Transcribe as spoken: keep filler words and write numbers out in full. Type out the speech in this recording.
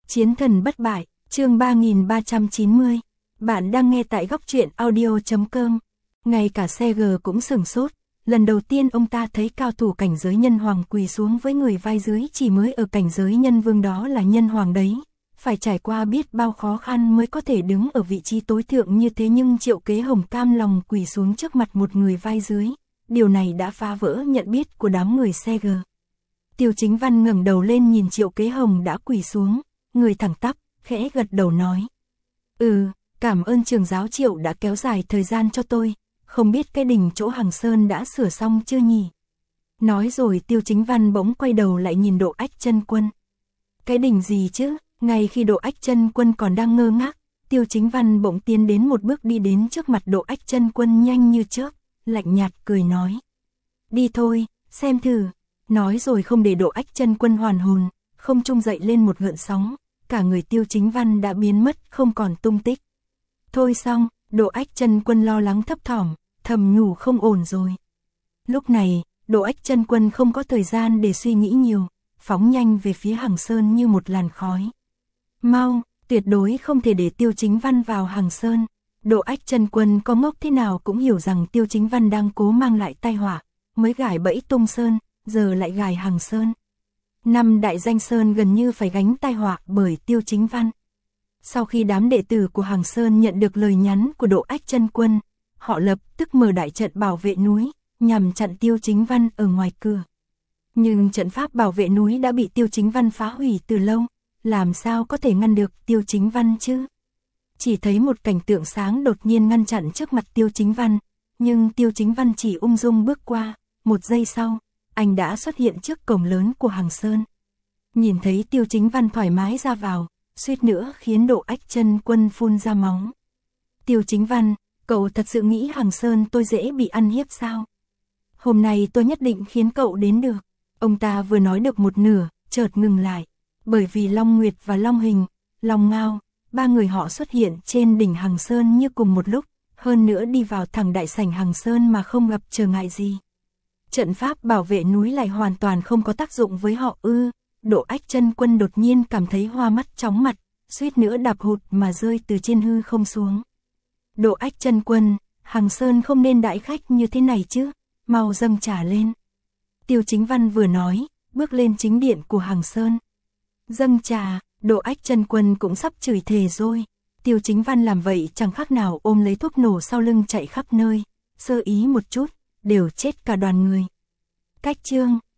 Chiến thần bất bại, chương ba nghìn ba trăm chín mươi. Bạn đang nghe tại góc truyện audio chấm com. Ngay cả xe G cũng sửng sốt, lần đầu tiên ông ta thấy cao thủ cảnh giới nhân hoàng quỳ xuống với người vai dưới, chỉ mới ở cảnh giới nhân vương đó là nhân hoàng đấy. Phải trải qua biết bao khó khăn mới có thể đứng ở vị trí tối thượng như thế, nhưng Triệu Kế Hồng cam lòng quỳ xuống trước mặt một người vai dưới. Điều này đã phá vỡ nhận biết của đám người xe G. Tiêu Chính Văn ngẩng đầu lên nhìn Triệu Kế Hồng đã quỳ xuống, người thẳng tắp, khẽ gật đầu nói. Ừ, cảm ơn trưởng giáo Triệu đã kéo dài thời gian cho tôi, không biết cái đình chỗ Hằng Sơn đã sửa xong chưa nhỉ? Nói rồi Tiêu Chính Văn bỗng quay đầu lại nhìn Độ Ách Chân Quân. Cái đình gì chứ? Ngay khi Độ Ách Chân Quân còn đang ngơ ngác, Tiêu Chính Văn bỗng tiến đến một bước đi đến trước mặt Độ Ách Chân Quân nhanh như chớp, lạnh nhạt cười nói. Đi thôi, xem thử. Nói rồi không để Độ Ách Chân Quân hoàn hồn, không trung dậy lên một gợn sóng, cả người Tiêu Chính Văn đã biến mất không còn tung tích. Thôi xong, Độ Ách Chân Quân lo lắng thấp thỏm, thầm nhủ không ổn rồi. Lúc này, Độ Ách Chân Quân không có thời gian để suy nghĩ nhiều, phóng nhanh về phía Hằng Sơn như một làn khói. Mau, tuyệt đối không thể để Tiêu Chính Văn vào Hằng Sơn. Độ Ách Chân Quân có ngốc thế nào cũng hiểu rằng Tiêu Chính Văn đang cố mang lại tai họa, mới gài bẫy Tung Sơn, giờ lại gài Hằng Sơn. Năm đại danh sơn gần như phải gánh tai họa bởi Tiêu Chính Văn. Sau khi đám đệ tử của Hằng Sơn nhận được lời nhắn của Độ Ách Chân Quân, họ lập tức mở đại trận bảo vệ núi, nhằm chặn Tiêu Chính Văn ở ngoài cửa. Nhưng trận pháp bảo vệ núi đã bị Tiêu Chính Văn phá hủy từ lâu, làm sao có thể ngăn được Tiêu Chính Văn chứ? Chỉ thấy một cảnh tượng sáng đột nhiên ngăn chặn trước mặt Tiêu Chính Văn, nhưng Tiêu Chính Văn chỉ ung dung bước qua, một giây sau, anh đã xuất hiện trước cổng lớn của Hằng Sơn. Nhìn thấy Tiêu Chính Văn thoải mái ra vào, suýt nữa khiến Độ Ách Chân Quân phun ra máu. Tiêu Chính Văn, cậu thật sự nghĩ Hằng Sơn tôi dễ bị ăn hiếp sao? Hôm nay tôi nhất định khiến cậu đến được. Ông ta vừa nói được một nửa, chợt ngừng lại, bởi vì Long Nguyệt và Long Hình, Long Ngao, ba người họ xuất hiện trên đỉnh Hằng Sơn như cùng một lúc, hơn nữa đi vào thẳng đại sảnh Hằng Sơn mà không gặp trở ngại gì. Trận pháp bảo vệ núi lại hoàn toàn không có tác dụng với họ ư? Độ Ách Chân Quân đột nhiên cảm thấy hoa mắt chóng mặt, suýt nữa đạp hụt mà rơi từ trên hư không xuống. Độ Ách Chân Quân, Hằng Sơn không nên đãi khách như thế này chứ, mau dâng trà lên. Tiêu Chính Văn vừa nói, bước lên chính điện của Hằng Sơn. Dâng trà, Độ Ách Chân Quân cũng sắp chửi thề rồi. Tiêu Chính Văn làm vậy chẳng khác nào ôm lấy thuốc nổ sau lưng chạy khắp nơi, sơ ý một chút, đều chết cả đoàn người. Cách chương